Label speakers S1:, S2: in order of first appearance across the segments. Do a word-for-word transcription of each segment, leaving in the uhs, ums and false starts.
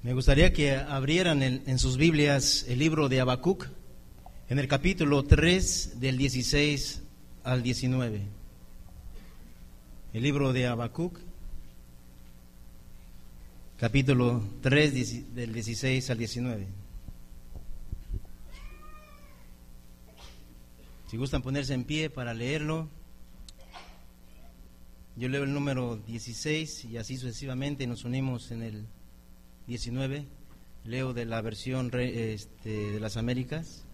S1: Me gustaría que abrieran en, en sus Biblias el libro de Habacuc, en el capítulo tres, del dieciséis al diecinueve. El libro de Habacuc, capítulo tres, del dieciséis al diecinueve. Si gustan ponerse en pie para leerlo, yo leo el número dieciséis y así sucesivamente nos unimos en el diecinueve. Leo de la versión este, de las Américas.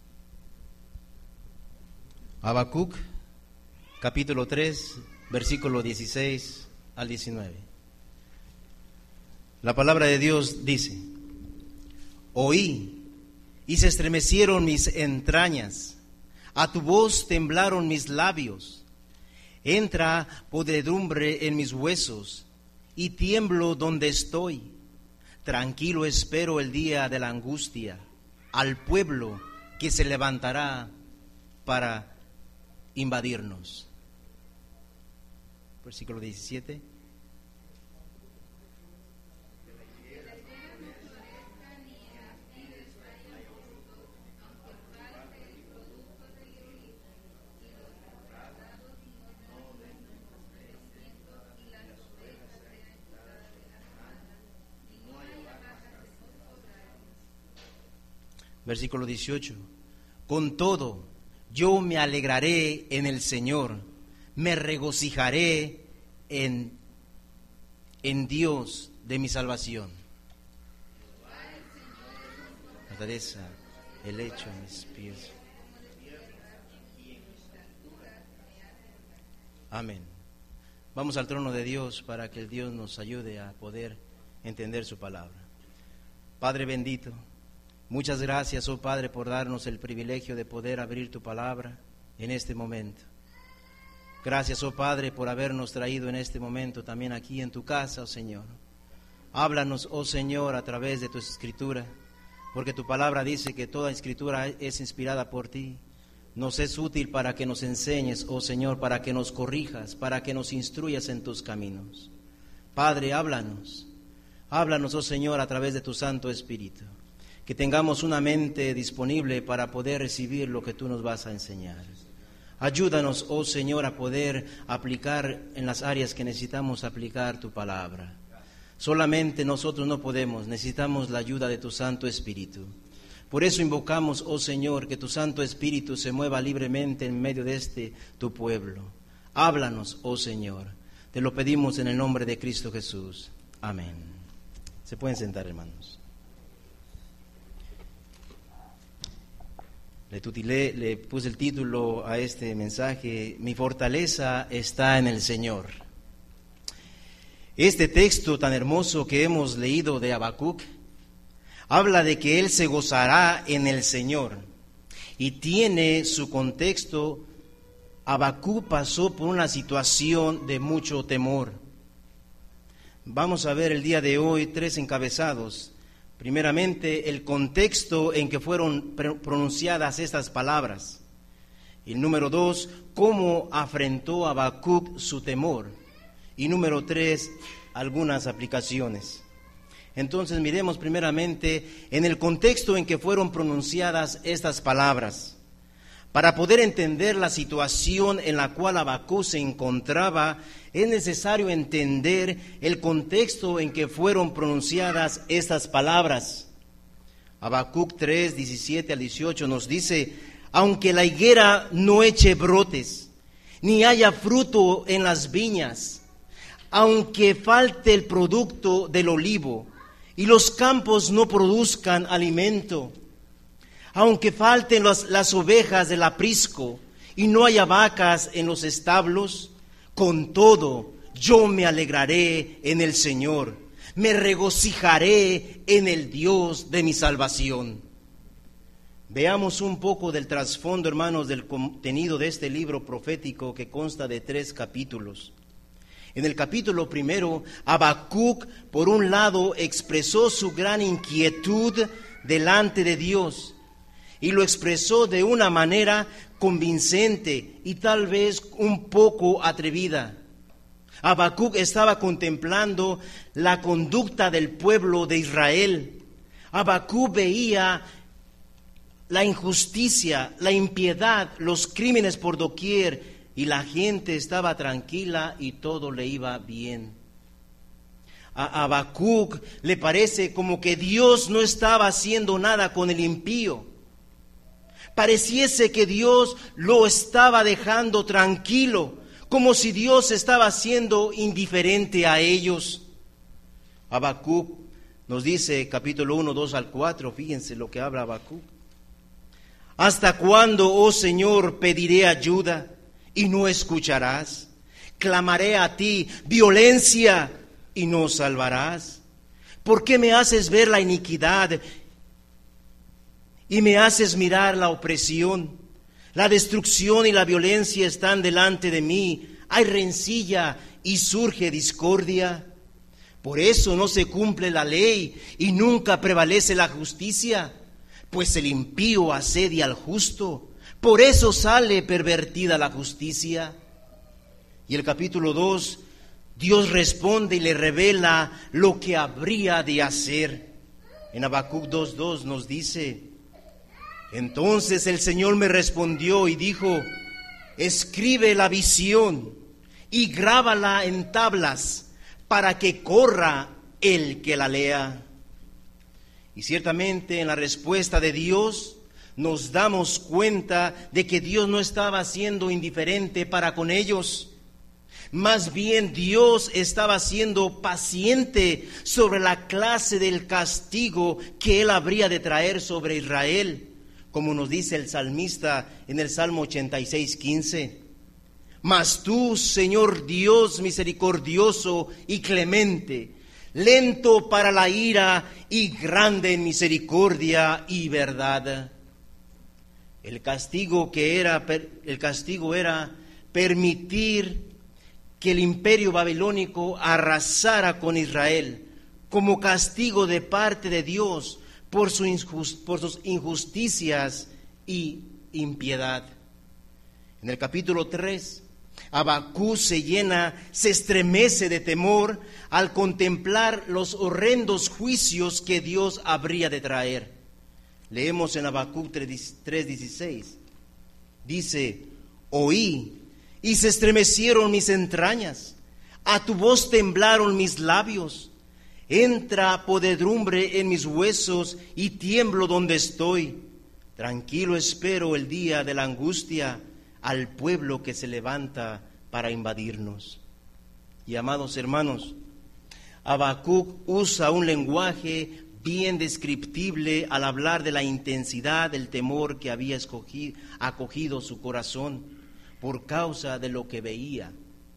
S1: Habacuc, capítulo tres, versículo dieciséis al diecinueve. La palabra de Dios dice: Oí y se estremecieron mis entrañas, a tu voz temblaron mis labios. Entra podredumbre en mis huesos y tiemblo donde estoy. Tranquilo espero el día de la angustia, al pueblo que se levantará para invadirnos. Versículo diecisiete. Versículo dieciocho. Con todo, yo me alegraré en el Señor, me regocijaré en, en Dios de mi salvación. Fortaleza, el hecho en mis pies. Amén. Vamos al trono de Dios para que el Dios nos ayude a poder entender su palabra. Padre bendito, muchas gracias, oh Padre, por darnos el privilegio de poder abrir tu palabra en este momento. Gracias, oh Padre, por habernos traído en este momento también aquí en tu casa, oh Señor. Háblanos, oh Señor, a través de tu escritura, porque tu palabra dice que toda escritura es inspirada por ti. Nos es útil para que nos enseñes, oh Señor, para que nos corrijas, para que nos instruyas en tus caminos. Padre, háblanos. Háblanos, oh Señor, a través de tu Santo Espíritu. Que tengamos una mente disponible para poder recibir lo que tú nos vas a enseñar. Ayúdanos, oh Señor, a poder aplicar en las áreas que necesitamos aplicar tu palabra. Solamente nosotros no podemos, necesitamos la ayuda de tu Santo Espíritu. Por eso invocamos, oh Señor, que tu Santo Espíritu se mueva libremente en medio de este tu pueblo. Háblanos, oh Señor. Te lo pedimos en el nombre de Cristo Jesús. Amén. Se pueden sentar, hermanos. Le tutilé, le puse el título a este mensaje: Mi fortaleza está en el Señor. Este texto tan hermoso que hemos leído de Habacuc habla de que él se gozará en el Señor y tiene su contexto. Habacuc pasó por una situación de mucho temor. Vamos a ver el día de hoy tres encabezados. Primeramente, el contexto en que fueron pronunciadas estas palabras. Y número dos, cómo afrontó Habacuc su temor. Y número tres, algunas aplicaciones. Entonces, miremos primeramente en el contexto en que fueron pronunciadas estas palabras. Para poder entender la situación en la cual Habacuc se encontraba, es necesario entender el contexto en que fueron pronunciadas estas palabras. Habacuc tres, diecisiete al dieciocho nos dice: aunque la higuera no eche brotes, ni haya fruto en las viñas, aunque falte el producto del olivo, y los campos no produzcan alimento, aunque falten las, las ovejas del aprisco y no haya vacas en los establos, con todo yo me alegraré en el Señor, me regocijaré en el Dios de mi salvación. Veamos un poco del trasfondo, hermanos, del contenido de este libro profético que consta de tres capítulos. En el capítulo primero, Habacuc, por un lado, expresó su gran inquietud delante de Dios, y lo expresó de una manera convincente y tal vez un poco atrevida. Habacuc estaba contemplando la conducta del pueblo de Israel. Habacuc veía la injusticia, la impiedad, los crímenes por doquier, y la gente estaba tranquila y todo le iba bien. A Habacuc le parece como que Dios no estaba haciendo nada con el impío. Pareciese que Dios lo estaba dejando tranquilo, como si Dios estaba siendo indiferente a ellos. Habacuc nos dice, capítulo uno, dos al cuatro, fíjense lo que habla Habacuc. ¿Hasta cuándo, oh Señor, pediré ayuda y no escucharás? Clamaré a ti violencia y no salvarás. ¿Por qué me haces ver la iniquidad y me haces mirar la opresión? La destrucción y la violencia están delante de mí. Hay rencilla y surge discordia. Por eso no se cumple la ley y nunca prevalece la justicia. Pues el impío asedia al justo, por eso sale pervertida la justicia. Y el capítulo dos, Dios responde y le revela lo que habría de hacer. En Habacuc dos dos nos dice: entonces el Señor me respondió y dijo: escribe la visión y grábala en tablas para que corra el que la lea. Y ciertamente en la respuesta de Dios nos damos cuenta de que Dios no estaba siendo indiferente para con ellos. Más bien Dios estaba siendo paciente sobre la clase del castigo que Él habría de traer sobre Israel, como nos dice el salmista en el Salmo ochenta y seis, quince. Mas tú, Señor Dios misericordioso y clemente, lento para la ira y grande en misericordia y verdad. El castigo que era el castigo era permitir que el imperio babilónico arrasara con Israel como castigo de parte de Dios por, su injust, por sus injusticias y impiedad. En el capítulo tres, Habacuc se llena, se estremece de temor al contemplar los horrendos juicios que Dios habría de traer. Leemos en Habacuc tres dieciséis. Dice: oí y se estremecieron mis entrañas, a tu voz temblaron mis labios. Entra podredumbre en mis huesos y tiemblo donde estoy. Tranquilo espero el día de la angustia al pueblo que se levanta para invadirnos. Y amados hermanos, Habacuc usa un lenguaje bien descriptible al hablar de la intensidad del temor que había escogido, acogido su corazón por causa de lo que veía.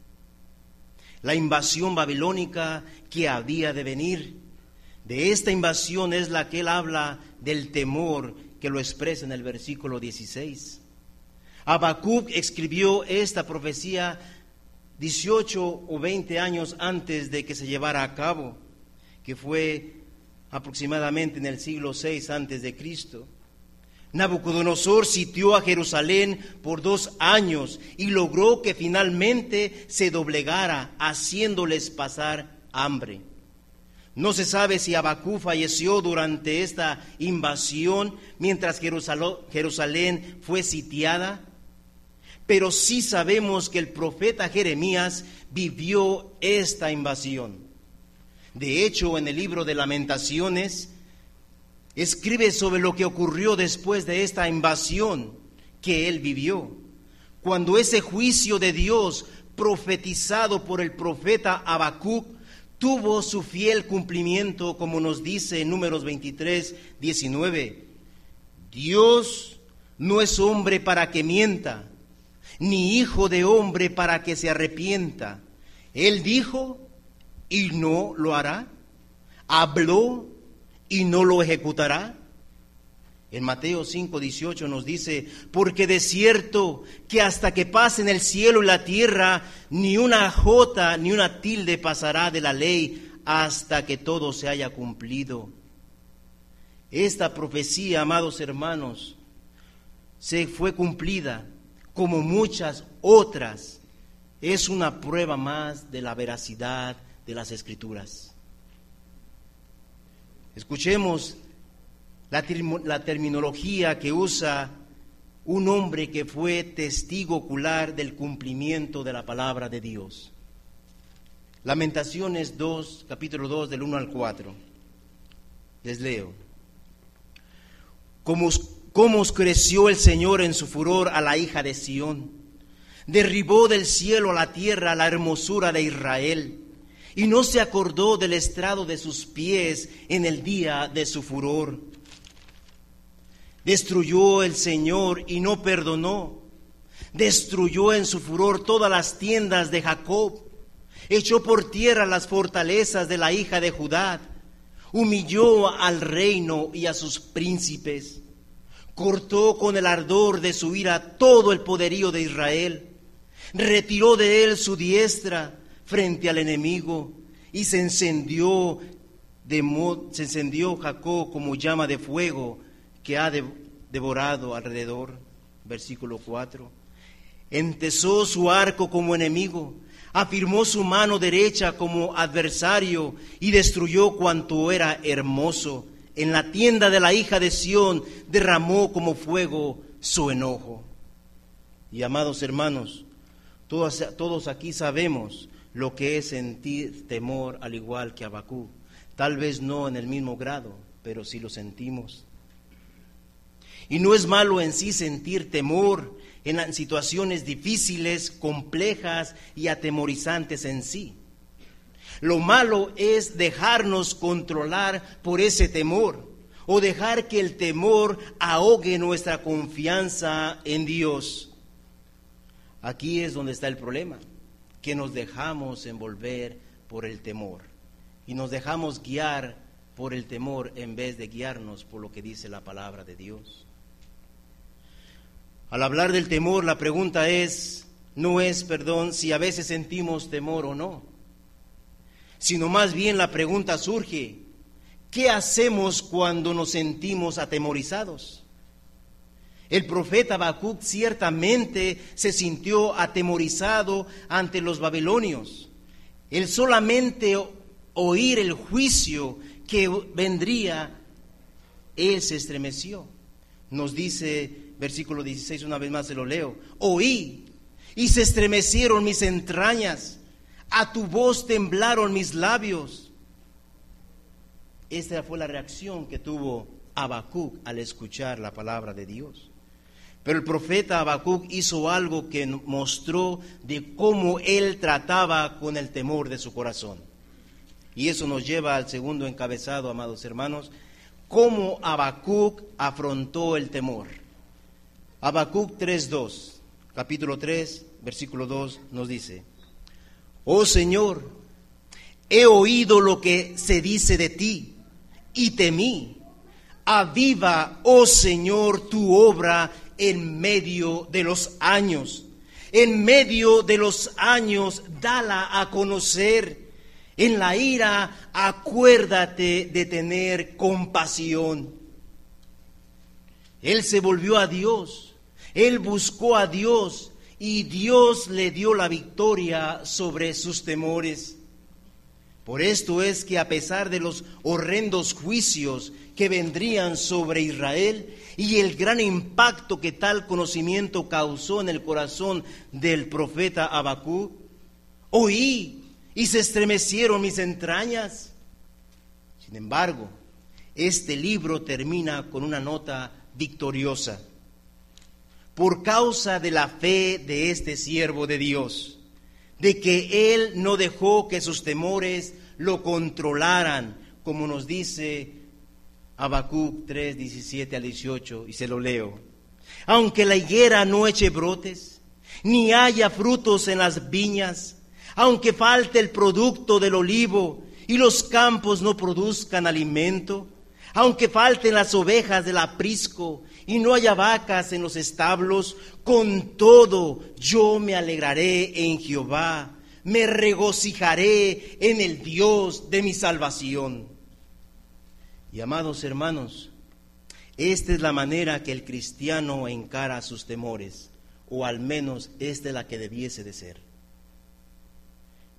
S1: La invasión babilónica que había de venir. De esta invasión es la que él habla del temor que lo expresa en el versículo dieciséis. Habacuc escribió esta profecía dieciocho o veinte años antes de que se llevara a cabo, que fue aproximadamente en el siglo seis antes de Cristo. Nabucodonosor sitió a Jerusalén por dos años y logró que finalmente se doblegara, haciéndoles pasar hambre. No se sabe si Habacuc falleció durante esta invasión mientras Jerusalén fue sitiada, pero sí sabemos que el profeta Jeremías vivió esta invasión. De hecho, en el libro de Lamentaciones escribe sobre lo que ocurrió después de esta invasión que él vivió, cuando ese juicio de Dios profetizado por el profeta Habacuc tuvo su fiel cumplimiento, como nos dice en Números veintitrés, diecinueve. Dios no es hombre para que mienta, ni hijo de hombre para que se arrepienta. Él dijo y no lo hará, habló y no lo ejecutará. En Mateo cinco dieciocho nos dice: porque de cierto que hasta que pasen el cielo y la tierra, ni una jota ni una tilde pasará de la ley hasta que todo se haya cumplido. Esta profecía, amados hermanos, se fue cumplida como muchas otras es una prueba más de la veracidad de las Escrituras. Escuchemos la, la terminología que usa un hombre que fue testigo ocular del cumplimiento de la palabra de Dios. Lamentaciones dos, capítulo dos, del uno al cuatro. Les leo. Como, como creció el Señor en su furor a la hija de Sión, derribó del cielo a la tierra la hermosura de Israel, y no se acordó del estrado de sus pies en el día de su furor. Destruyó el Señor y no perdonó. Destruyó en su furor todas las tiendas de Jacob. Echó por tierra las fortalezas de la hija de Judá. Humilló al reino y a sus príncipes. Cortó con el ardor de su ira todo el poderío de Israel. Retiró de él su diestra frente al enemigo, y se encendió, de mo- se encendió Jacob como llama de fuego que ha de- devorado alrededor. Versículo cuatro. Entesó su arco como enemigo, afirmó su mano derecha como adversario y destruyó cuanto era hermoso. En la tienda de la hija de Sión derramó como fuego su enojo. Y amados hermanos, todos, todos aquí sabemos lo que es sentir temor, al igual que Habacuc. Tal vez no en el mismo grado, pero sí lo sentimos. Y no es malo en sí sentir temor en situaciones difíciles, complejas y atemorizantes en sí. Lo malo es dejarnos controlar por ese temor, o dejar que el temor ahogue nuestra confianza en Dios. Aquí es donde está el problema, que nos dejamos envolver por el temor y nos dejamos guiar por el temor en vez de guiarnos por lo que dice la palabra de Dios. Al hablar del temor, la pregunta es, no es, perdón, si a veces sentimos temor o no, sino más bien la pregunta surge, ¿qué hacemos cuando nos sentimos atemorizados? El profeta Habacuc ciertamente se sintió atemorizado ante los babilonios. Él solamente oír el juicio que vendría, él se estremeció. Nos dice, versículo dieciséis, una vez más se lo leo, oí y se estremecieron mis entrañas, a tu voz temblaron mis labios. Esta fue la reacción que tuvo Habacuc al escuchar la palabra de Dios. Pero el profeta Habacuc hizo algo que mostró de cómo él trataba con el temor de su corazón. Y eso nos lleva al segundo encabezado, amados hermanos, cómo Habacuc afrontó el temor. Habacuc tres dos, capítulo tres, versículo dos, nos dice, oh Señor, he oído lo que se dice de ti y temí. Aviva, oh Señor, tu obra en medio de los años. En medio de los años, dala a conocer. En la ira, acuérdate de tener compasión. Él se volvió a Dios. Él buscó a Dios y Dios le dio la victoria sobre sus temores. Por esto es que a pesar de los horrendos juicios que vendrían sobre Israel y el gran impacto que tal conocimiento causó en el corazón del profeta Habacuc, oí y se estremecieron mis entrañas. Sin embargo, este libro termina con una nota victoriosa. Por causa de la fe de este siervo de Dios, de que él no dejó que sus temores lo controlaran, como nos dice Habacuc tres, diecisiete al dieciocho, y se lo leo. Aunque la higuera no eche brotes, ni haya frutos en las viñas, aunque falte el producto del olivo y los campos no produzcan alimento, aunque falten las ovejas del aprisco y no haya vacas en los establos, con todo yo me alegraré en Jehová, me regocijaré en el Dios de mi salvación. Y amados hermanos, esta es la manera que el cristiano encara sus temores, o al menos esta es la que debiese de ser.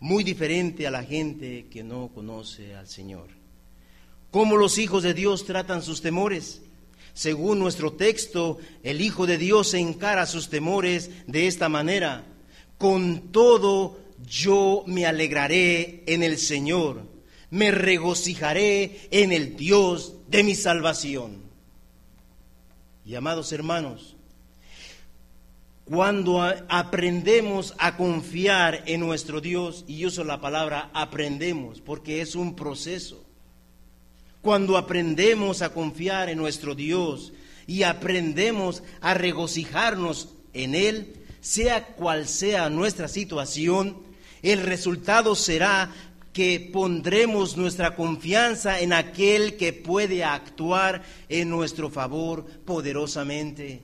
S1: muy diferente a la gente que no conoce al Señor. ¿Cómo los hijos de Dios tratan sus temores? Según nuestro texto, el Hijo de Dios encara sus temores de esta manera: con todo yo me alegraré en el Señor, me regocijaré en el Dios de mi salvación. Y amados hermanos, cuando a- aprendemos a confiar en nuestro Dios, y yo uso la palabra aprendemos porque es un proceso, cuando aprendemos a confiar en nuestro Dios y aprendemos a regocijarnos en Él, sea cual sea nuestra situación, el resultado será que pondremos nuestra confianza en aquel que puede actuar en nuestro favor poderosamente.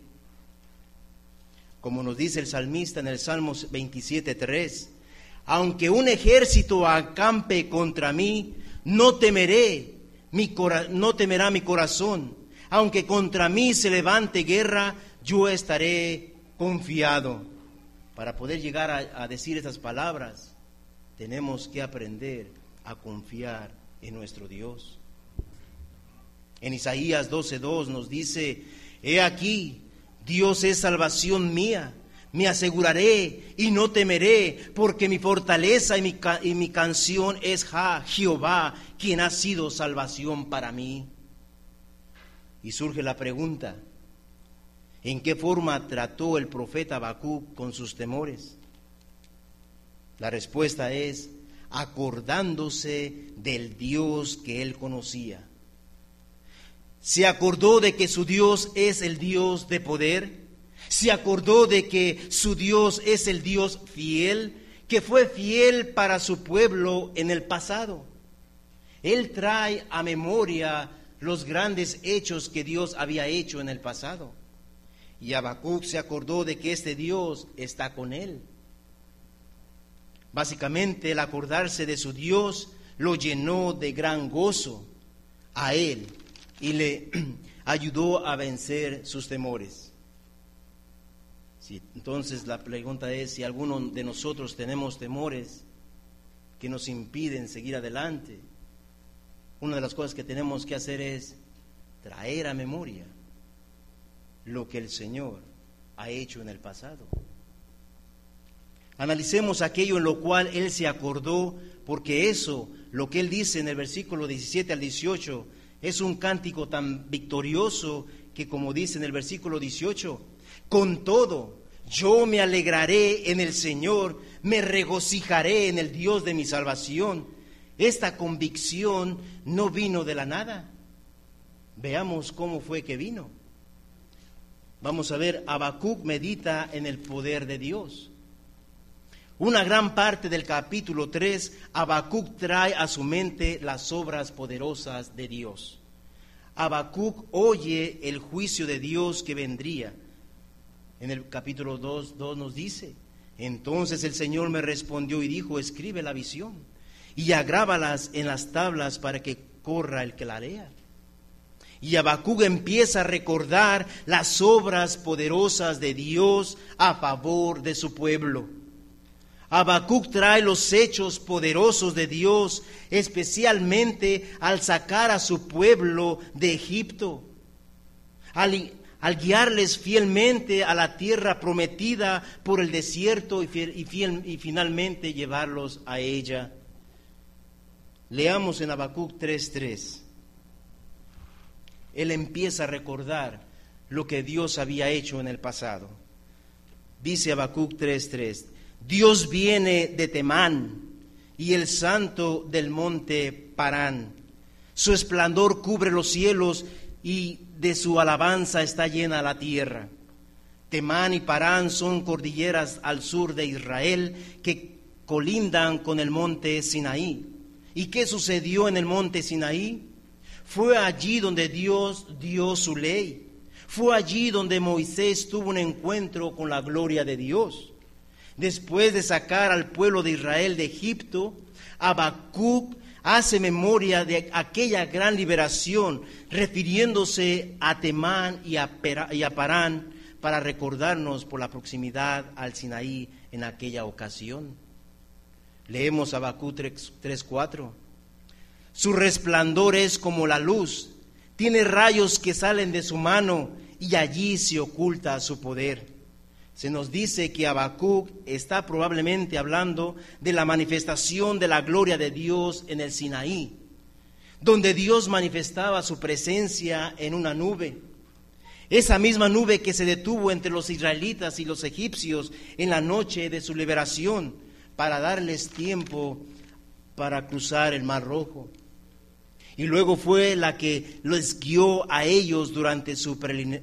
S1: Como nos dice el salmista en el Salmo veintisiete tres, aunque un ejército acampe contra mí, no temeré, mi cora- no temerá mi corazón. Aunque contra mí se levante guerra, yo estaré confiado. Para poder llegar a, a decir estas palabras, tenemos que aprender a confiar en nuestro Dios. En Isaías doce dos nos dice: he aquí, Dios es salvación mía, me aseguraré y no temeré, porque mi fortaleza y mi, ca- y mi canción es Ja, Jehová, quien ha sido salvación para mí. Y surge la pregunta: ¿en qué forma trató el profeta Habacuc con sus temores? La respuesta es acordándose del Dios que él conocía. Se acordó de que su Dios es el Dios de poder. Se acordó de que su Dios es el Dios fiel, que fue fiel para su pueblo en el pasado. Él trae a memoria los grandes hechos que Dios había hecho en el pasado. Y Habacuc se acordó de que este Dios está con él. Básicamente, el acordarse de su Dios lo llenó de gran gozo a él y le ayudó a vencer sus temores. Sí, entonces la pregunta es si alguno de nosotros tenemos temores que nos impiden seguir adelante. Una de las cosas que tenemos que hacer es traer a memoria lo que el Señor ha hecho en el pasado. Analicemos aquello en lo cual Él se acordó, porque eso, lo que Él dice en el versículo diecisiete al dieciocho, es un cántico tan victorioso que, como dice en el versículo dieciocho, con todo yo me alegraré en el Señor, me regocijaré en el Dios de mi salvación. Esta convicción no vino de la nada. Veamos cómo fue que vino. Vamos a ver, Habacuc medita en el poder de Dios. Una gran parte del capítulo tres, Habacuc trae a su mente las obras poderosas de Dios. Habacuc oye el juicio de Dios que vendría. En el capítulo dos, dos nos dice: entonces el Señor me respondió y dijo: escribe la visión y agrábalas en las tablas para que corra el que la lea. Y Habacuc empieza a recordar las obras poderosas de Dios a favor de su pueblo. Habacuc trae los hechos poderosos de Dios, especialmente al sacar a su pueblo de Egipto, al, al guiarles fielmente a la tierra prometida por el desierto y, fiel, y, fiel, y finalmente llevarlos a ella. Leamos en Habacuc tres tres. Él empieza a recordar lo que Dios había hecho en el pasado. Dice Habacuc tres tres: Dios viene de Temán y el santo del monte Parán. Su esplendor cubre los cielos y de su alabanza está llena la tierra. Temán y Parán son cordilleras al sur de Israel que colindan con el monte Sinaí. ¿Y qué sucedió en el monte Sinaí? Fue allí donde Dios dio su ley. Fue allí donde Moisés tuvo un encuentro con la gloria de Dios. Después de sacar al pueblo de Israel de Egipto, Habacuc hace memoria de aquella gran liberación, refiriéndose a Temán y a, Pera, y a Parán, para recordarnos por la proximidad al Sinaí en aquella ocasión. Leemos Habacuc tres cuatro. Su resplandor es como la luz, tiene rayos que salen de su mano y allí se oculta su poder. Se nos dice que Habacuc está probablemente hablando de la manifestación de la gloria de Dios en el Sinaí, donde Dios manifestaba su presencia en una nube. Esa misma nube que se detuvo entre los israelitas y los egipcios en la noche de su liberación para darles tiempo para cruzar el Mar Rojo. Y luego fue la que los guió a ellos durante su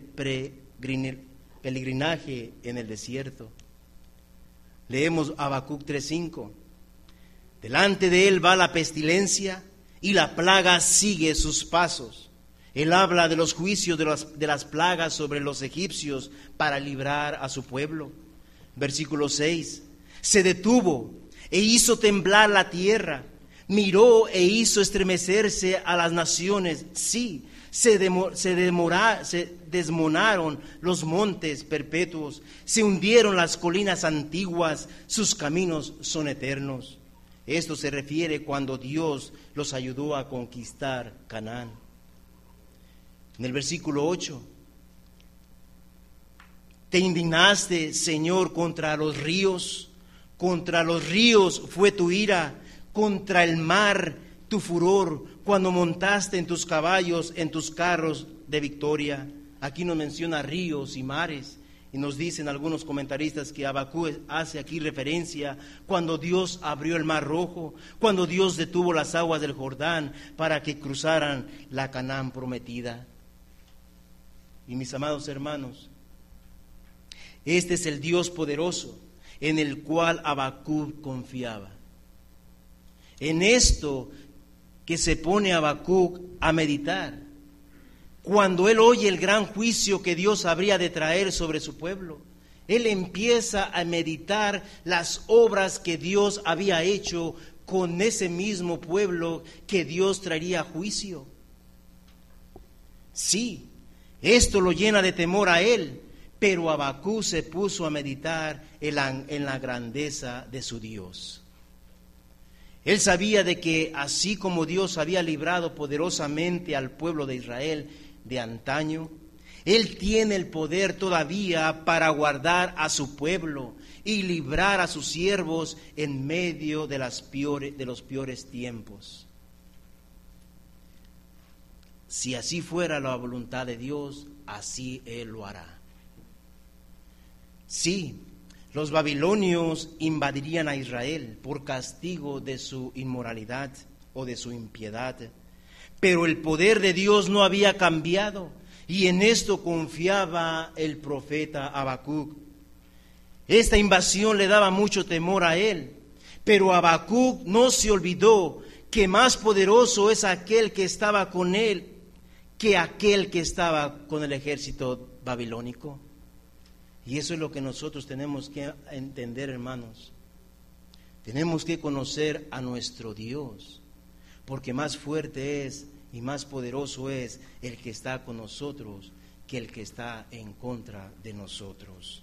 S1: peregrinaje en el desierto. Leemos Habacuc tres cinco. Delante de él va la pestilencia y la plaga sigue sus pasos. Él habla de los juicios de las, de las plagas sobre los egipcios para librar a su pueblo. Versículo seis. Se detuvo e hizo temblar la tierra. Miró e hizo estremecerse a las naciones. Sí, se, demo, se, demora, se desmonaron los montes perpetuos. Se hundieron las colinas antiguas. Sus caminos son eternos. Esto se refiere cuando Dios los ayudó a conquistar Canaán. En el versículo ocho. Te indignaste, Señor, contra los ríos. Contra los ríos fue tu ira. Contra el mar tu furor, cuando montaste en tus caballos, en tus carros de victoria. Aquí nos menciona ríos y mares, y nos dicen algunos comentaristas que Habacuc hace aquí referencia cuando Dios abrió el Mar Rojo, cuando Dios detuvo las aguas del Jordán para que cruzaran la Canaán prometida. Y mis amados hermanos, este es el Dios poderoso en el cual Habacuc confiaba. En esto que se pone Habacuc a meditar, cuando él oye el gran juicio que Dios habría de traer sobre su pueblo, él empieza a meditar las obras que Dios había hecho con ese mismo pueblo que Dios traería a juicio. Sí, esto lo llena de temor a él, pero Habacuc se puso a meditar en la, en la grandeza de su Dios. Él sabía de que así como Dios había librado poderosamente al pueblo de Israel de antaño, Él tiene el poder todavía para guardar a su pueblo y librar a sus siervos en medio de, las peores, de los peores tiempos. Si así fuera la voluntad de Dios, así Él lo hará. Sí, los babilonios invadirían a Israel por castigo de su inmoralidad o de su impiedad, pero el poder de Dios no había cambiado y en esto confiaba el profeta Habacuc. Esta invasión le daba mucho temor a él, pero Habacuc no se olvidó que más poderoso es aquel que estaba con él que aquel que estaba con el ejército babilónico. Y eso es lo que nosotros tenemos que entender, hermanos. Tenemos que conocer a nuestro Dios, porque más fuerte es y más poderoso es el que está con nosotros que el que está en contra de nosotros.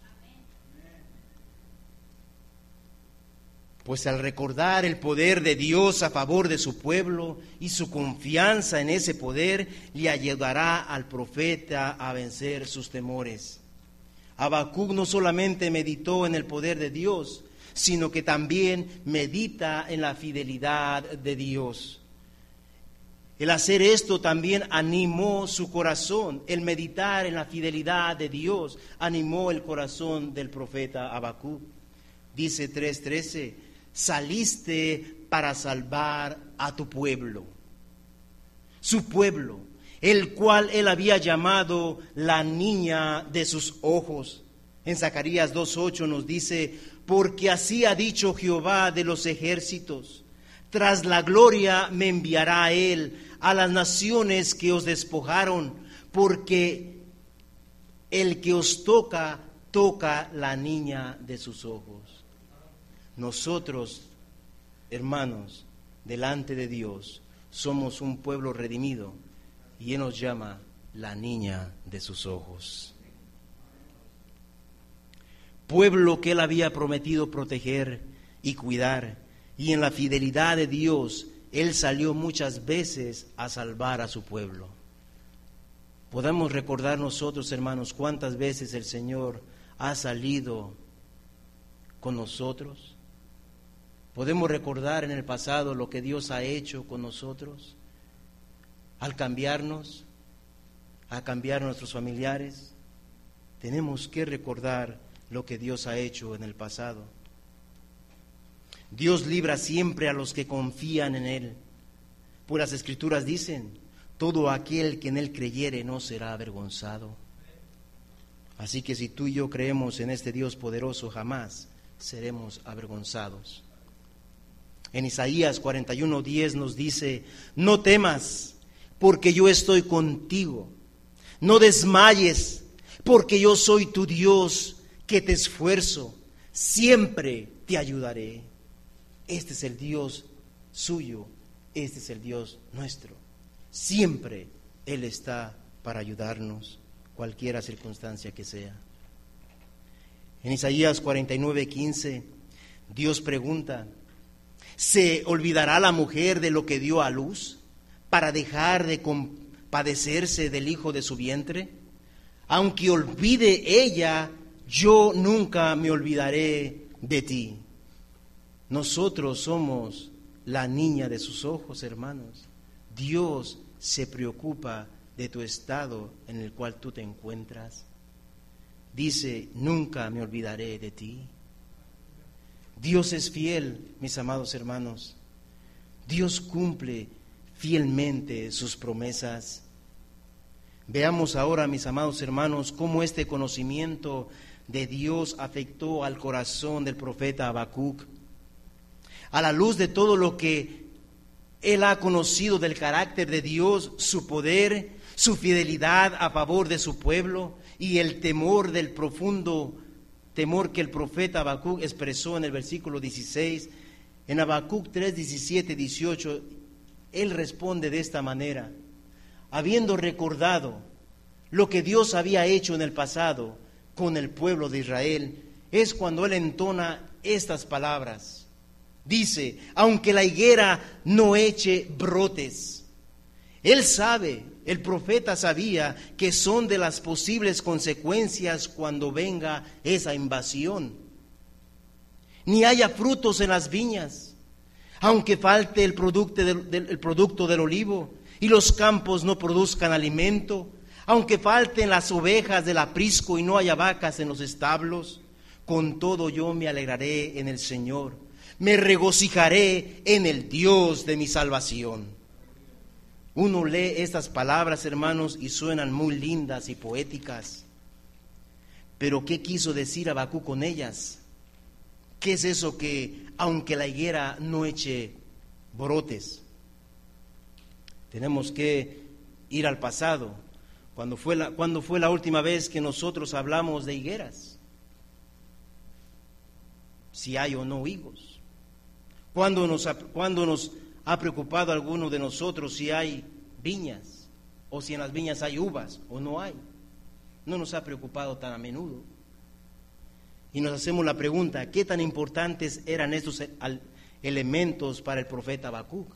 S1: Pues al recordar el poder de Dios a favor de su pueblo y su confianza en ese poder, le ayudará al profeta a vencer sus temores. Habacuc no solamente meditó en el poder de Dios, sino que también medita en la fidelidad de Dios. El hacer esto también animó su corazón. El meditar en la fidelidad de Dios animó el corazón del profeta Habacuc. Dice tres trece, saliste para salvar a tu pueblo, su pueblo, el cual él había llamado la niña de sus ojos. En Zacarías dos ocho nos dice, porque así ha dicho Jehová de los ejércitos, tras la gloria me enviará él a las naciones que os despojaron, porque el que os toca, toca la niña de sus ojos. Nosotros, hermanos, delante de Dios, somos un pueblo redimido, y Él nos llama la niña de sus ojos. Pueblo que Él había prometido proteger y cuidar, Y en la fidelidad de Dios, Él salió muchas veces a salvar a su pueblo. Podemos recordar nosotros, hermanos, cuántas veces el Señor ha salido con nosotros. Podemos recordar en el pasado lo que Dios ha hecho con nosotros al cambiarnos, a cambiar a nuestros familiares. Tenemos que recordar lo que Dios ha hecho en el pasado. Dios libra siempre a los que confían en Él. Pues las Escrituras dicen, todo aquel que en Él creyere no será avergonzado. Así que si tú y yo creemos en este Dios poderoso, jamás seremos avergonzados. En Isaías cuarenta y uno diez nos dice, no temas, porque yo estoy contigo. No desmayes, porque yo soy tu Dios, que te esfuerzo. Siempre te ayudaré. Este es el Dios suyo, este es el Dios nuestro. Siempre Él está para ayudarnos, cualquiera circunstancia que sea. En Isaías cuarenta y nueve quince, Dios pregunta, ¿se olvidará la mujer de lo que dio a luz para dejar de compadecerse del hijo de su vientre? Aunque olvide ella, yo nunca me olvidaré de ti. Nosotros somos la niña de sus ojos, hermanos. Dios se preocupa de tu estado en el cual tú te encuentras. Dice, nunca me olvidaré de ti. Dios es fiel, mis amados hermanos. Dios cumple fielmente sus promesas. Veamos ahora, mis amados hermanos, cómo este conocimiento de Dios afectó al corazón del profeta Habacuc. A la luz de todo lo que él ha conocido del carácter de Dios, su poder, su fidelidad a favor de su pueblo y el temor del profundo temor que el profeta Habacuc expresó en el versículo dieciséis, en Habacuc tres, diecisiete, dieciocho, él responde de esta manera, habiendo recordado lo que Dios había hecho en el pasado con el pueblo de Israel, es cuando él entona estas palabras. Dice, aunque la higuera no eche brotes. Él sabe, el profeta sabía que son de las posibles consecuencias cuando venga esa invasión. Ni haya frutos en las viñas, aunque falte el producto del, del, el producto del olivo y los campos no produzcan alimento, aunque falten las ovejas del aprisco y no haya vacas en los establos, con todo yo me alegraré en el Señor. Me regocijaré en el Dios de mi salvación. Uno lee estas palabras, hermanos, y suenan muy lindas y poéticas. Pero ¿qué quiso decir Habacuc con ellas? ¿Qué es eso que, aunque la higuera no eche brotes? Tenemos que ir al pasado. ¿Cuándo fue la, cuándo fue la última vez que nosotros hablamos de higueras? Si hay o no higos. ¿Cuándo nos, ha, ¿Cuándo nos ha preocupado a alguno de nosotros si hay viñas? O si en las viñas hay uvas o no hay. No nos ha preocupado tan a menudo. Y nos hacemos la pregunta, ¿qué tan importantes eran estos elementos para el profeta Habacuc?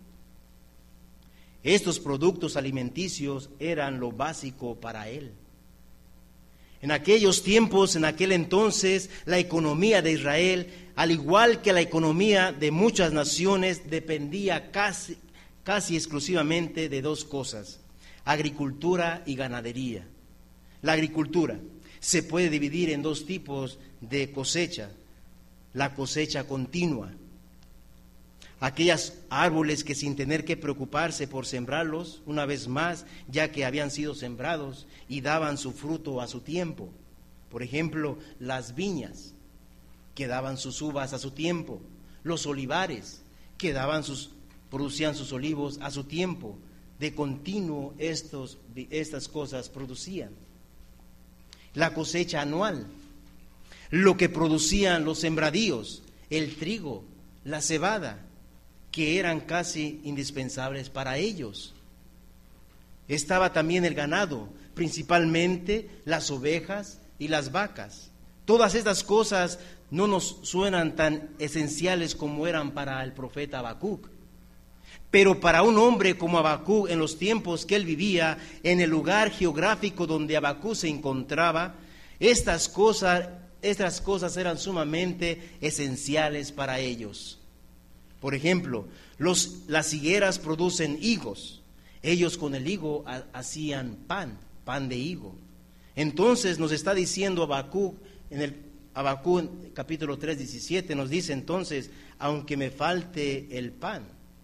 S1: Estos productos alimenticios eran lo básico para él. En aquellos tiempos, en aquel entonces, la economía de Israel, al igual que la economía de muchas naciones, dependía casi, casi exclusivamente de dos cosas: agricultura y ganadería. La agricultura se puede dividir en dos tipos de cosecha: la cosecha continua, aquellos árboles que sin tener que preocuparse por sembrarlos, una vez más, ya que habían sido sembrados y daban su fruto a su tiempo. Por ejemplo, las viñas, que daban sus uvas a su tiempo, los olivares, que daban sus, producían sus olivos a su tiempo. De continuo estos, estas cosas producían. La cosecha anual, lo que producían los sembradíos, el trigo, la cebada, que eran casi indispensables para ellos. Estaba también el ganado, principalmente las ovejas y las vacas. Todas estas cosas no nos suenan tan esenciales como eran para el profeta Habacuc. Pero para un hombre como Habacuc, en los tiempos que él vivía, en el lugar geográfico donde Habacuc se encontraba, estas cosas, estas cosas eran sumamente esenciales para ellos. Por ejemplo, los, las higueras producen higos. Ellos con el higo ha, hacían pan, pan de higo. Entonces nos está diciendo Habacuc, en el Habacuc capítulo tres, diecisiete, nos dice entonces, aunque me falte el pan.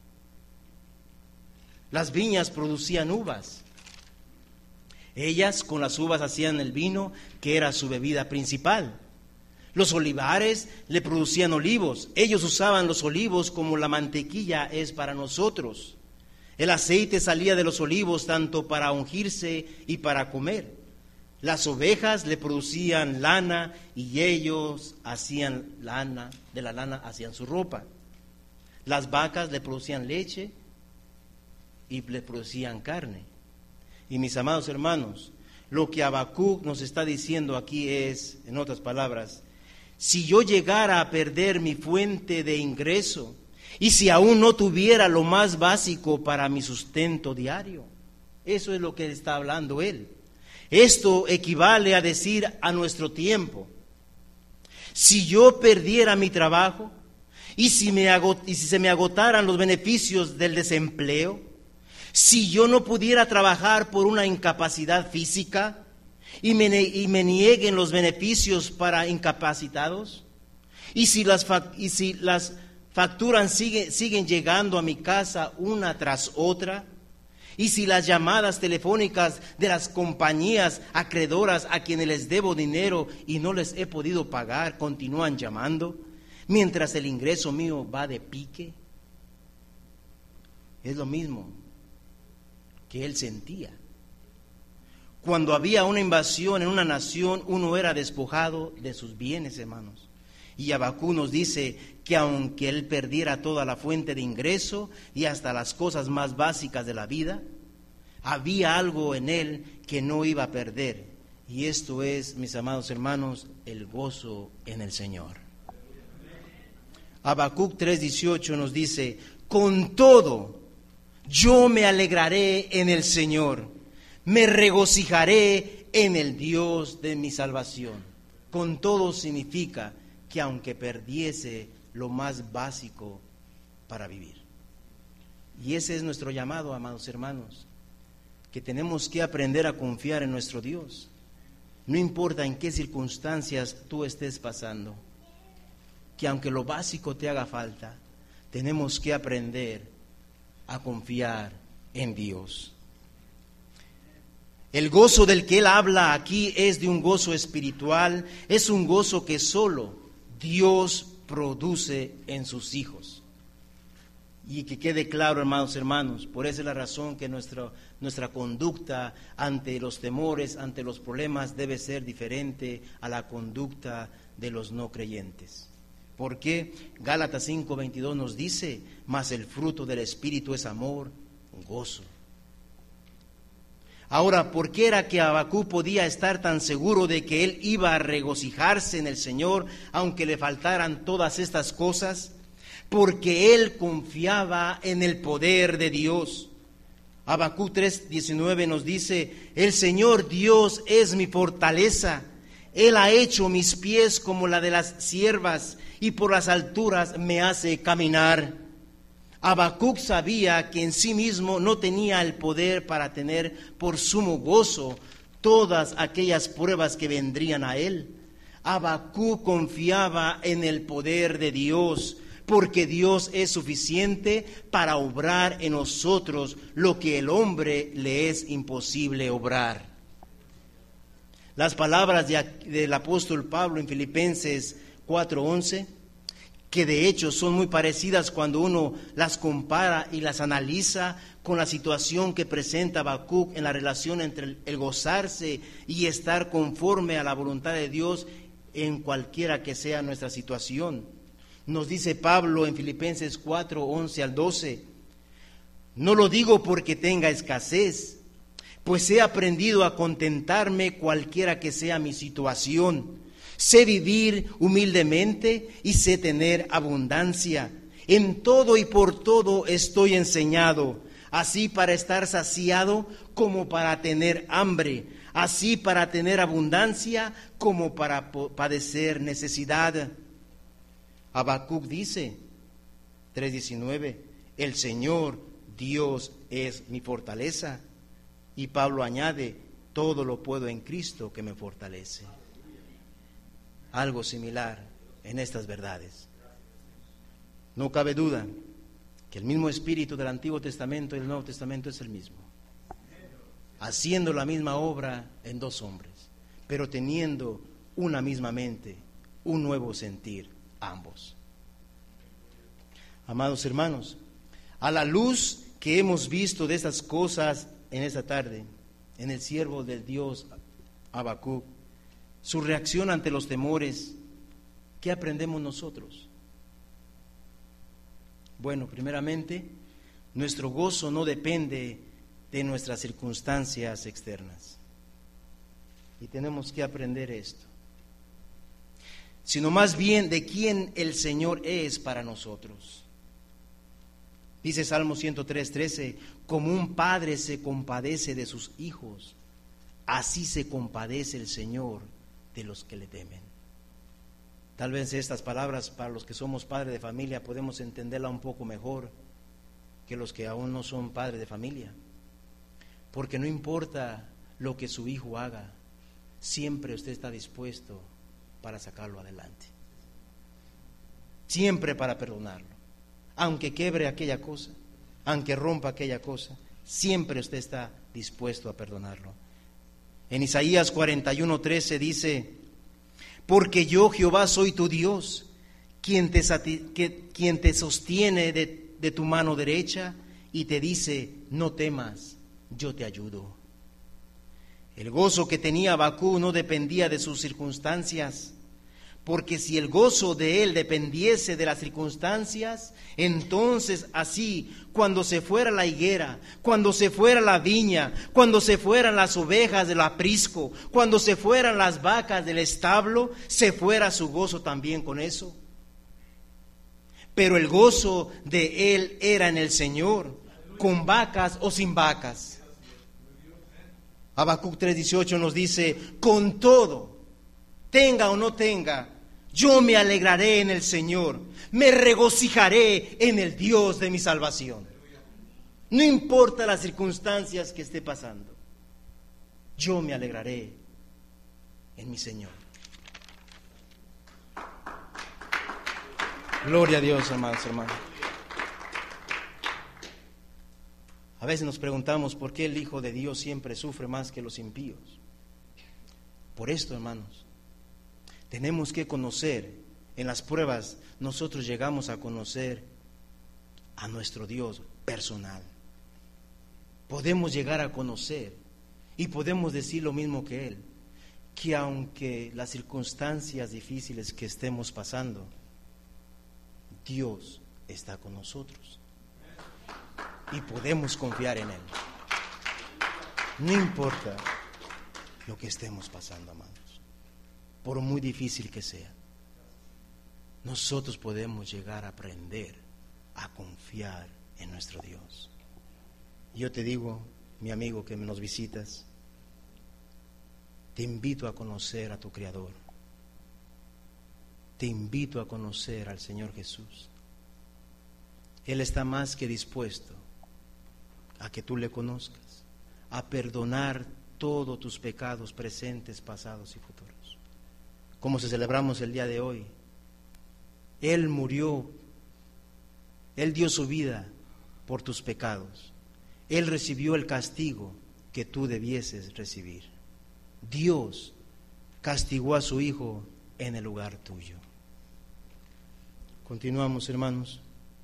S1: Las viñas producían uvas. Ellas con las uvas hacían el vino, que era su bebida principal. Los olivares le producían olivos. Ellos usaban los olivos como la mantequilla es para nosotros. El aceite salía de los olivos tanto para ungirse y para comer. Las ovejas le producían lana y ellos hacían lana, de la lana hacían su ropa. Las vacas le producían leche y le producían carne. Y mis amados hermanos, lo que Habacuc nos está diciendo aquí es, en otras palabras, si yo llegara a perder mi fuente de ingreso y si aún no tuviera lo más básico para mi sustento diario, eso es lo que está hablando él. Esto equivale a decir a nuestro tiempo, si yo perdiera mi trabajo y si, me agot- y si se me agotaran los beneficios del desempleo, si yo no pudiera trabajar por una incapacidad física y me, y me nieguen los beneficios para incapacitados, y si las, y si las facturas sigue, siguen llegando a mi casa una tras otra, y si las llamadas telefónicas de las compañías acreedoras a quienes les debo dinero y no les he podido pagar continúan llamando, mientras el ingreso mío va de pique, es lo mismo que él sentía. Cuando había una invasión en una nación, uno era despojado de sus bienes, hermanos. Y Habacuc nos dice que aunque él perdiera toda la fuente de ingreso y hasta las cosas más básicas de la vida, había algo en él que no iba a perder. Y esto es, mis amados hermanos, el gozo en el Señor. Habacuc tres dieciocho nos dice, con todo, yo me alegraré en el Señor, me regocijaré en el Dios de mi salvación. Con todo significa que aunque perdiese lo más básico para vivir. Y ese es nuestro llamado, amados hermanos, que tenemos que aprender a confiar en nuestro Dios. No importa en qué circunstancias tú estés pasando, que aunque lo básico te haga falta, tenemos que aprender a confiar en Dios. El gozo del que él habla aquí es de un gozo espiritual, es un gozo que solo Dios produce en sus hijos. Y que quede claro, hermanos, hermanos, por esa es la razón que nuestra, nuestra conducta ante los temores, ante los problemas, debe ser diferente a la conducta de los no creyentes. ¿Por qué? Gálatas cinco veintidós nos dice, mas el fruto del Espíritu es amor, gozo. Ahora, ¿por qué era que Habacuc podía estar tan seguro de que él iba a regocijarse en el Señor, aunque le faltaran todas estas cosas? Porque él confiaba en el poder de Dios. Habacuc tres diecinueve nos dice, el Señor Dios es mi fortaleza, Él ha hecho mis pies como la de las ciervas, y por las alturas me hace caminar. Habacuc sabía que en sí mismo no tenía el poder para tener por sumo gozo todas aquellas pruebas que vendrían a él. Habacuc confiaba en el poder de Dios, porque Dios es suficiente para obrar en nosotros lo que el hombre le es imposible obrar. Las palabras de, del apóstol Pablo en Filipenses cuatro once, que de hecho son muy parecidas cuando uno las compara y las analiza con la situación que presenta Habacuc en la relación entre el, el gozarse y estar conforme a la voluntad de Dios en cualquiera que sea nuestra situación. Nos dice Pablo en Filipenses cuatro once al doce, no lo digo porque tenga escasez, pues he aprendido a contentarme cualquiera que sea mi situación. Sé vivir humildemente y sé tener abundancia. En todo y por todo estoy enseñado, así para estar saciado como para tener hambre, así para tener abundancia como para padecer necesidad. Habacuc dice, tres diecinueve, el Señor Dios es mi fortaleza. Y Pablo añade, todo lo puedo en Cristo que me fortalece. Algo similar en estas verdades. No cabe duda que el mismo espíritu del Antiguo Testamento y del Nuevo Testamento es el mismo, haciendo la misma obra en dos hombres, pero teniendo una misma mente, un nuevo sentir, ambos. Amados hermanos, a la luz que hemos visto de estas cosas en esta tarde, en el siervo del Dios Habacuc, su reacción ante los temores, ¿qué aprendemos nosotros? Bueno, primeramente, nuestro gozo no depende de nuestras circunstancias externas. Y tenemos que aprender esto. Sino más bien de quién el Señor es para nosotros. Dice Salmo ciento tres, trece, como un padre se compadece de sus hijos, así se compadece el Señor de los que le temen. Tal vez estas palabras para los que somos padres de familia podemos entenderla un poco mejor que los que aún no son padres de familia. Porque no importa lo que su hijo haga, siempre usted está dispuesto para sacarlo adelante. Siempre para perdonarlo. Aunque quiebre aquella cosa, aunque rompa aquella cosa, siempre usted está dispuesto a perdonarlo. En Isaías cuarenta y uno, trece dice, porque yo Jehová soy tu Dios, quien te, que, quien te sostiene de, de tu mano derecha y te dice, no temas, yo te ayudo. El gozo que tenía Habacuc no dependía de sus circunstancias, porque si el gozo de él dependiese de las circunstancias, entonces así, cuando se fuera la higuera, cuando se fuera la viña, cuando se fueran las ovejas del aprisco, cuando se fueran las vacas del establo, se fuera su gozo también con eso. Pero el gozo de él era en el Señor, con vacas o sin vacas. Habacuc tres dieciocho nos dice, con todo, tenga o no tenga, yo me alegraré en el Señor, me regocijaré en el Dios de mi salvación. No importa las circunstancias que esté pasando, yo me alegraré en mi Señor. Gloria a Dios, amados hermanos. A veces nos preguntamos por qué el Hijo de Dios siempre sufre más que los impíos. Por esto, hermanos, tenemos que conocer, en las pruebas nosotros llegamos a conocer a nuestro Dios personal. Podemos llegar a conocer y podemos decir lo mismo que Él, que aunque las circunstancias difíciles que estemos pasando, Dios está con nosotros y podemos confiar en Él. No importa lo que estemos pasando, amados, por muy difícil que sea, nosotros podemos llegar a aprender a confiar en nuestro Dios. Yo te digo, mi amigo que nos visitas, te invito a conocer a tu Creador. Te invito a conocer al Señor Jesús. Él está más que dispuesto a que tú le conozcas, a perdonar todos tus pecados presentes, pasados y futuros. Como se celebramos el día de hoy, Él murió, Él dio su vida por tus pecados. Él recibió el castigo que tú debieses recibir. Dios castigó a su Hijo en el lugar tuyo. Continuamos, hermanos.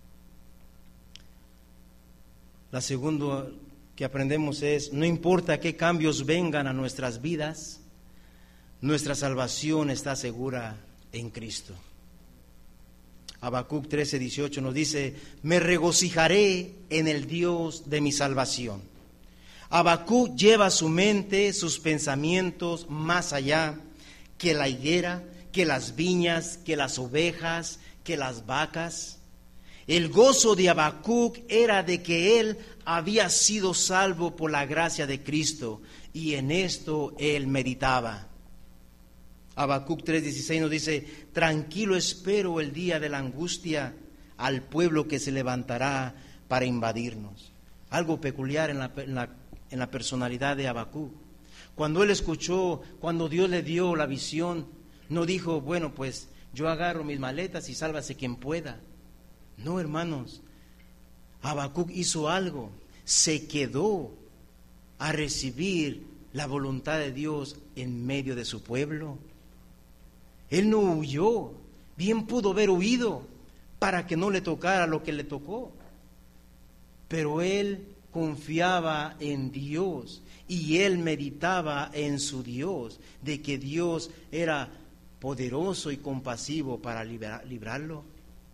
S1: La segunda que aprendemos es, no importa qué cambios vengan a nuestras vidas, nuestra salvación está segura en Cristo. Habacuc trece dieciocho nos dice, me regocijaré en el Dios de mi salvación. Habacuc lleva su mente, sus pensamientos más allá que la higuera, que las viñas, que las ovejas, que las vacas. El gozo de Habacuc era de que él había sido salvo por la gracia de Cristo, y en esto él meditaba. Habacuc tres dieciséis nos dice: tranquilo espero el día de la angustia al pueblo que se levantará para invadirnos. Algo peculiar en la, en la, en la personalidad de Habacuc. Cuando él escuchó, cuando Dios le dio la visión, no dijo, bueno, pues yo agarro mis maletas y sálvase quien pueda. No, hermanos, Habacuc hizo algo, se quedó a recibir la voluntad de Dios en medio de su pueblo. Él no huyó, bien pudo haber huido para que no le tocara lo que le tocó, pero él confiaba en Dios y él meditaba en su Dios, de que Dios era poderoso y compasivo para librar, librarlo.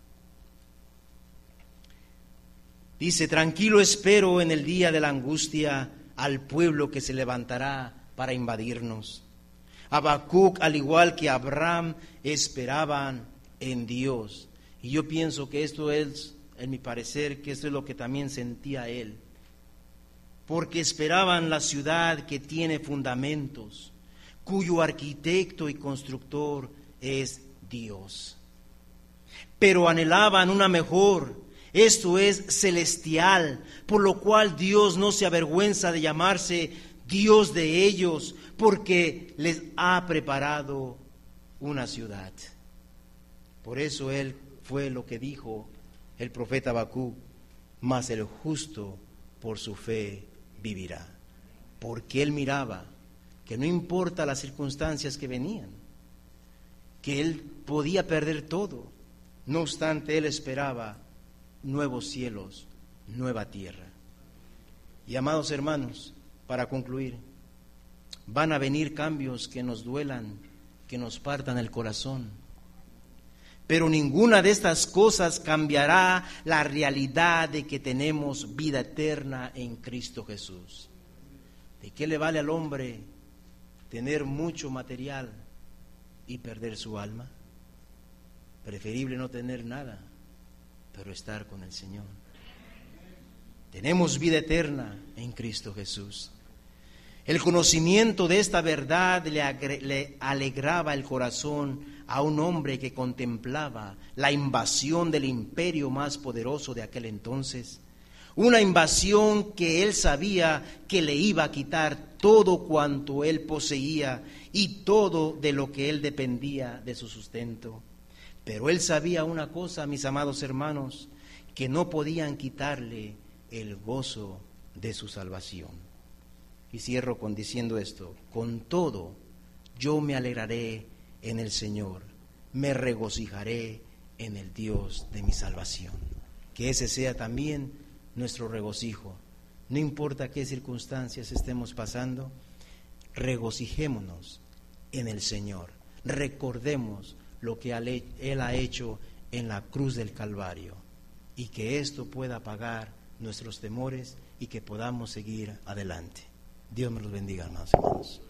S1: Dice: tranquilo espero en el día de la angustia al pueblo que se levantará para invadirnos. Habacuc, al igual que Abraham, esperaban en Dios. Y yo pienso que esto es, en mi parecer, que esto es lo que también sentía él. Porque esperaban la ciudad que tiene fundamentos, cuyo arquitecto y constructor es Dios. Pero anhelaban una mejor, esto es celestial, por lo cual Dios no se avergüenza de llamarse Dios de ellos, porque les ha preparado una ciudad. Por eso él fue lo que dijo el profeta Habacuc: mas el justo por su fe vivirá. Porque él miraba que no importa las circunstancias que venían, que él podía perder todo, no obstante él esperaba nuevos cielos, nueva tierra. Y amados hermanos, para concluir, van a venir cambios que nos duelan, que nos partan el corazón, pero ninguna de estas cosas cambiará la realidad de que tenemos vida eterna en Cristo Jesús. ¿De qué le vale al hombre tener mucho material y perder su alma? Preferible no tener nada, pero estar con el Señor. Tenemos vida eterna en Cristo Jesús. El conocimiento de esta verdad le, agre, le alegraba el corazón a un hombre que contemplaba la invasión del imperio más poderoso de aquel entonces. Una invasión que él sabía que le iba a quitar todo cuanto él poseía y todo de lo que él dependía de su sustento. Pero él sabía una cosa, mis amados hermanos, que no podían quitarle el gozo de su salvación. Y cierro con diciendo esto: con todo yo me alegraré en el Señor, me regocijaré en el Dios de mi salvación. Que ese sea también nuestro regocijo. No importa qué circunstancias estemos pasando, regocijémonos en el Señor. Recordemos lo que Él ha hecho en la cruz del Calvario, y que esto pueda apagar nuestros temores y que podamos seguir adelante. Dios me los bendiga, hermanos y hermanos.